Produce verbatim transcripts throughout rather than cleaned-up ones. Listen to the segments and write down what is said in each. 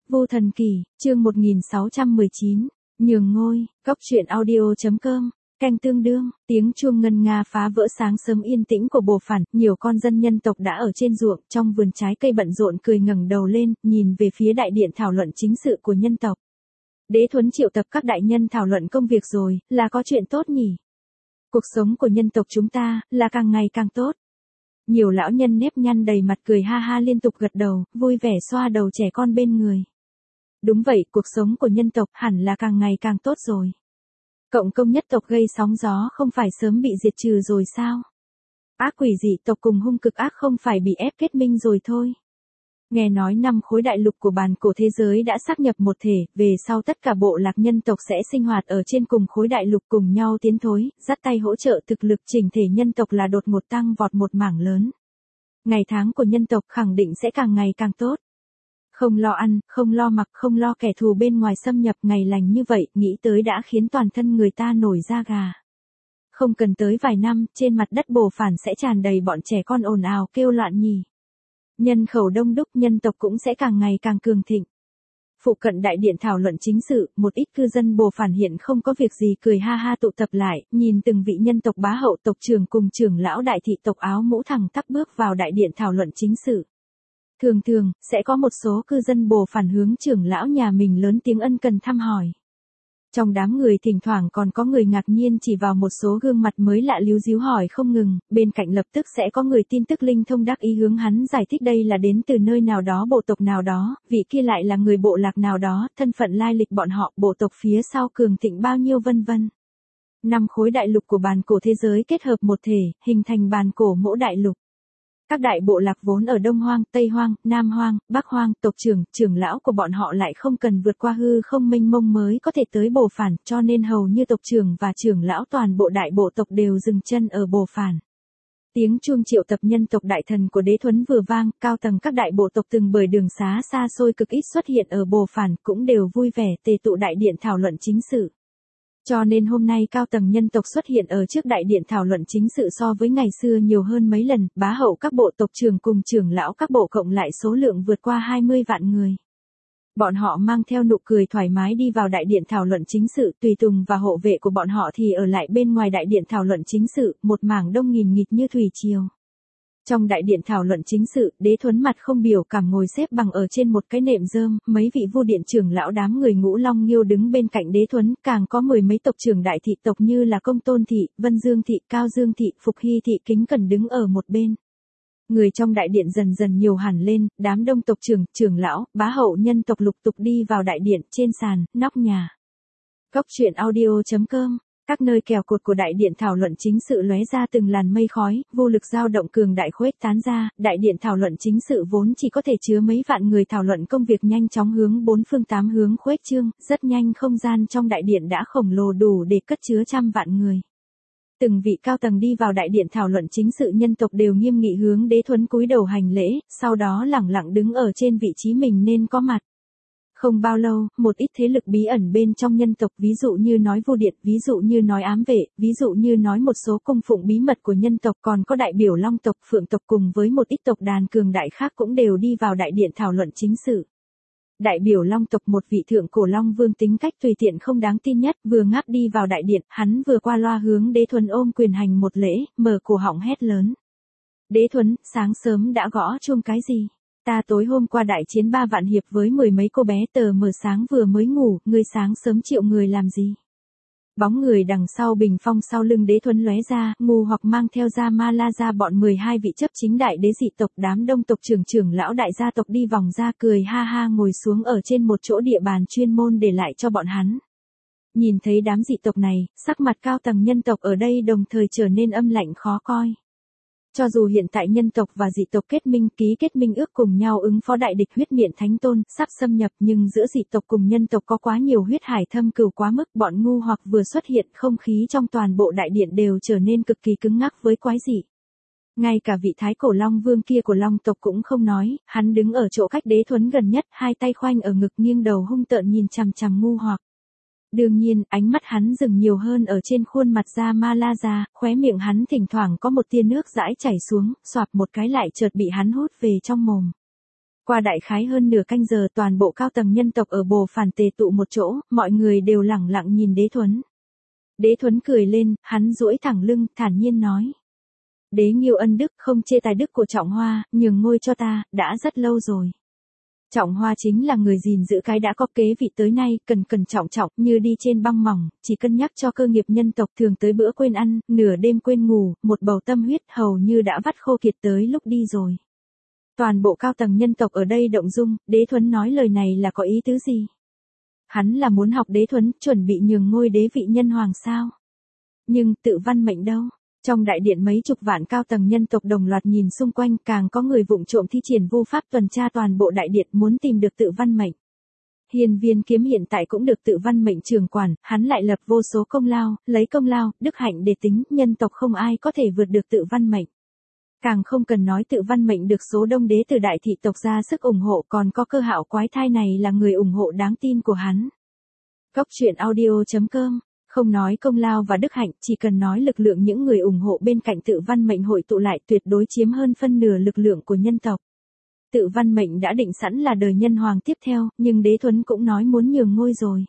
Vô Thần Kỳ, chương một nghìn sáu trăm mười chín, nhường ngôi, cốc truyện audio.com, canh tương đương, tiếng chuông ngân nga phá vỡ sáng sớm yên tĩnh của Bồ Phản, nhiều con dân nhân tộc đã ở trên ruộng, trong vườn trái cây bận rộn cười ngẩng đầu lên, nhìn về phía đại điện thảo luận chính sự của nhân tộc. Đế Thuấn triệu tập các đại nhân thảo luận công việc rồi, là có chuyện tốt nhỉ? Cuộc sống của nhân tộc chúng ta, là càng ngày càng tốt. Nhiều lão nhân nếp nhăn đầy mặt cười ha ha liên tục gật đầu, vui vẻ xoa đầu trẻ con bên người. Đúng vậy, cuộc sống của nhân tộc hẳn là càng ngày càng tốt rồi. Cộng công nhất tộc gây sóng gió không phải sớm bị diệt trừ rồi sao? Ác quỷ dị tộc cùng hung cực ác không phải bị ép kết minh rồi thôi. Nghe nói năm khối đại lục của bàn cổ thế giới đã sáp nhập một thể, về sau tất cả bộ lạc nhân tộc sẽ sinh hoạt ở trên cùng khối đại lục cùng nhau tiến thối, dắt tay hỗ trợ thực lực chỉnh thể nhân tộc là đột ngột tăng vọt một mảng lớn. Ngày tháng của nhân tộc khẳng định sẽ càng ngày càng tốt. Không lo ăn, không lo mặc, không lo kẻ thù bên ngoài xâm nhập, ngày lành như vậy, nghĩ tới đã khiến toàn thân người ta nổi da gà. Không cần tới vài năm, trên mặt đất Bồ Phản sẽ tràn đầy bọn trẻ con ồn ào kêu loạn nhỉ. Nhân khẩu đông đúc, nhân tộc cũng sẽ càng ngày càng cường thịnh. Phụ cận đại điện thảo luận chính sự, một ít cư dân Bồ Phản hiện không có việc gì cười ha ha tụ tập lại, nhìn từng vị nhân tộc bá hậu tộc trưởng cùng trưởng lão đại thị tộc áo mũ thẳng tắp bước vào đại điện thảo luận chính sự. Thường thường, sẽ có một số cư dân Bồ Phản hướng trưởng lão nhà mình lớn tiếng ân cần thăm hỏi. Trong đám người thỉnh thoảng còn có người ngạc nhiên chỉ vào một số gương mặt mới lạ líu díu hỏi không ngừng, bên cạnh lập tức sẽ có người tin tức linh thông đắc ý hướng hắn giải thích đây là đến từ nơi nào đó bộ tộc nào đó, vị kia lại là người bộ lạc nào đó, thân phận lai lịch bọn họ, bộ tộc phía sau cường thịnh bao nhiêu vân vân. Năm khối đại lục của bàn cổ thế giới kết hợp một thể, hình thành bàn cổ mỗ đại lục. Các đại bộ lạc vốn ở Đông Hoang, Tây Hoang, Nam Hoang, Bắc Hoang, tộc trưởng, trưởng lão của bọn họ lại không cần vượt qua hư không mênh mông mới có thể tới Bồ Phản, cho nên hầu như tộc trưởng và trưởng lão toàn bộ đại bộ tộc đều dừng chân ở Bồ Phản. Tiếng chuông triệu tập nhân tộc đại thần của Đế Thuấn vừa vang, cao tầng các đại bộ tộc từng bởi đường xá xa xôi cực ít xuất hiện ở Bồ Phản cũng đều vui vẻ tề tụ đại điện thảo luận chính sự. Cho nên hôm nay cao tầng nhân tộc xuất hiện ở trước đại điện thảo luận chính sự so với ngày xưa nhiều hơn mấy lần, bá hậu các bộ tộc trưởng cùng trưởng lão các bộ cộng lại số lượng vượt qua hai mươi vạn người. Bọn họ mang theo nụ cười thoải mái đi vào đại điện thảo luận chính sự, tùy tùng và hộ vệ của bọn họ thì ở lại bên ngoài đại điện thảo luận chính sự, một mảng đông nghìn nghịt như thủy triều. Trong đại điện thảo luận chính sự, Đế Thuấn mặt không biểu cảm ngồi xếp bằng ở trên một cái nệm rơm, mấy vị vua điện trưởng lão đám người Ngũ Long Nghiêu đứng bên cạnh Đế Thuấn, càng có mười mấy tộc trưởng đại thị tộc như là Công Tôn thị, Vân Dương thị, Cao Dương thị, Phục Hy thị kính cẩn đứng ở một bên. Người trong đại điện dần dần nhiều hẳn lên, đám đông tộc trưởng, trưởng lão, bá hậu nhân tộc lục tục đi vào đại điện, trên sàn, nóc nhà. Cốc truyện audio.com. Các nơi kèo cột của đại điện thảo luận chính sự lóe ra từng làn mây khói, vô lực dao động cường đại khuếch tán ra, đại điện thảo luận chính sự vốn chỉ có thể chứa mấy vạn người thảo luận công việc nhanh chóng hướng bốn phương tám hướng khuếch trương, rất nhanh không gian trong đại điện đã khổng lồ đủ để cất chứa trăm vạn người. Từng vị cao tầng đi vào đại điện thảo luận chính sự nhân tộc đều nghiêm nghị hướng Đế Thuấn cúi đầu hành lễ, sau đó lẳng lặng đứng ở trên vị trí mình nên có mặt. Không bao lâu, một ít thế lực bí ẩn bên trong nhân tộc, ví dụ như nói vô điện, ví dụ như nói ám vệ, ví dụ như nói một số cung phụng bí mật của nhân tộc, còn có đại biểu long tộc, phượng tộc cùng với một ít tộc đàn cường đại khác cũng đều đi vào đại điện thảo luận chính sự. Đại biểu long tộc một vị thượng cổ long vương tính cách tùy tiện không đáng tin nhất, vừa ngáp đi vào đại điện, hắn vừa qua loa hướng Đế Thuấn ôm quyền hành một lễ, mở cổ họng hét lớn. Đế Thuấn, sáng sớm đã gõ chuông cái gì? Ta tối hôm qua đại chiến ba vạn hiệp với mười mấy cô bé tờ mờ sáng vừa mới ngủ, ngươi sáng sớm triệu người làm gì? Bóng người đằng sau bình phong sau lưng Đế Thuấn lóe ra, ngu hoặc mang theo ra ma la ra bọn mười hai vị chấp chính đại đế dị tộc, đám đông tộc trưởng trưởng lão đại gia tộc đi vòng ra cười ha ha ngồi xuống ở trên một chỗ địa bàn chuyên môn để lại cho bọn hắn. Nhìn thấy đám dị tộc này, sắc mặt cao tầng nhân tộc ở đây đồng thời trở nên âm lạnh khó coi. Cho dù hiện tại nhân tộc và dị tộc kết minh ký kết minh ước cùng nhau ứng phó đại địch huyết miện thánh tôn, sắp xâm nhập nhưng giữa dị tộc cùng nhân tộc có quá nhiều huyết hải thâm cừu quá mức, bọn ngu hoặc vừa xuất hiện không khí trong toàn bộ đại điện đều trở nên cực kỳ cứng ngắc với quái dị. Ngay cả vị thái cổ long vương kia của long tộc cũng không nói, hắn đứng ở chỗ cách Đế Thuấn gần nhất, hai tay khoanh ở ngực nghiêng đầu hung tợn nhìn chằm chằm ngu hoặc. Đương nhiên, ánh mắt hắn dừng nhiều hơn ở trên khuôn mặt da ma la ra, khóe miệng hắn thỉnh thoảng có một tia nước dãi chảy xuống, xoạp một cái lại chợt bị hắn hút về trong mồm. Qua đại khái hơn nửa canh giờ toàn bộ cao tầng nhân tộc ở Bồ Phản tề tụ một chỗ, mọi người đều lẳng lặng nhìn Đế Thuấn. Đế Thuấn cười lên, hắn duỗi thẳng lưng, thản nhiên nói. Đế Nghiêu ân đức không chê tài đức của Trọng Hoa, nhường ngôi cho ta, đã rất lâu rồi. Trọng Hoa chính là người gìn giữ cái đã có kế vị tới nay, cần cẩn trọng trọng như đi trên băng mỏng, chỉ cân nhắc cho cơ nghiệp nhân tộc thường tới bữa quên ăn, nửa đêm quên ngủ, một bầu tâm huyết hầu như đã vắt khô kiệt tới lúc đi rồi. Toàn bộ cao tầng nhân tộc ở đây động dung, Đế Thuấn nói lời này là có ý tứ gì? Hắn là muốn học Đế Thuấn, chuẩn bị nhường ngôi đế vị nhân hoàng sao? Nhưng Tự Văn Mệnh đâu? Trong đại điện mấy chục vạn cao tầng nhân tộc đồng loạt nhìn xung quanh, càng có người vụng trộm thi triển vu pháp tuần tra toàn bộ đại điện muốn tìm được Tự Văn Mệnh. Hiên Viên Kiếm hiện tại cũng được Tự Văn Mệnh trưởng quản, hắn lại lập vô số công lao, lấy công lao, đức hạnh để tính, nhân tộc không ai có thể vượt được Tự Văn Mệnh. Càng không cần nói Tự Văn Mệnh được số đông đế từ đại thị tộc ra sức ủng hộ, còn có Cơ Hạo quái thai này là người ủng hộ đáng tin của hắn. Cốc truyện audio chấm com. Không nói công lao và đức hạnh, chỉ cần nói lực lượng những người ủng hộ bên cạnh Tự Văn Mệnh hội tụ lại tuyệt đối chiếm hơn phân nửa lực lượng của nhân tộc. Tự Văn Mệnh đã định sẵn là đời nhân hoàng tiếp theo, nhưng Đế Thuấn cũng nói muốn nhường ngôi rồi.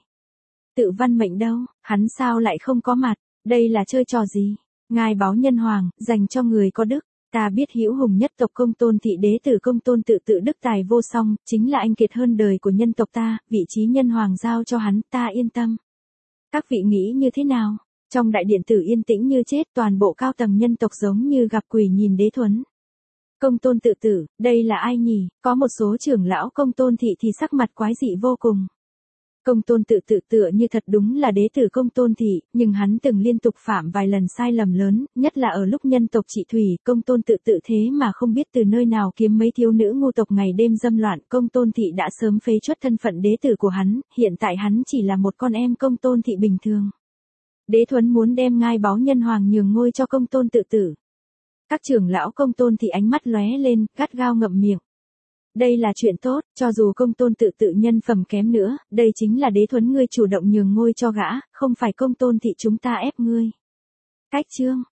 Tự Văn Mệnh đâu, hắn sao lại không có mặt, đây là chơi trò gì? Ngai báu nhân hoàng, dành cho người có đức. Ta biết hữu hùng nhất tộc Công Tôn thị đế tử Công Tôn Tự Tự đức tài vô song, chính là anh kiệt hơn đời của nhân tộc ta, vị trí nhân hoàng giao cho hắn, ta yên tâm. Các vị nghĩ như thế nào? Trong đại điện tử yên tĩnh như chết, toàn bộ cao tầng nhân tộc giống như gặp quỷ nhìn Đế Thuấn. Công Tôn Tự Tử, đây là ai nhỉ? Có một số trưởng lão Công Tôn thị thì sắc mặt quái dị vô cùng. Công Tôn Tự Tự tựa như thật đúng là đế tử Công Tôn thị, nhưng hắn từng liên tục phạm vài lần sai lầm lớn, nhất là ở lúc nhân tộc trị thủy, Công Tôn Tự Tự thế mà không biết từ nơi nào kiếm mấy thiếu nữ ngu tộc ngày đêm dâm loạn, Công Tôn thị đã sớm phế truất thân phận đế tử của hắn, hiện tại hắn chỉ là một con em Công Tôn thị bình thường. Đế Thuấn muốn đem ngai báu nhân hoàng nhường ngôi cho Công Tôn Tự Tử. Các trưởng lão Công Tôn thị ánh mắt lóe lên, gắt gao ngậm miệng. Đây là chuyện tốt, cho dù Công Tôn Tự Tự nhân phẩm kém nữa, đây chính là Đế Thuấn ngươi chủ động nhường ngôi cho gã, không phải Công Tôn thị chúng ta ép ngươi. Cách chương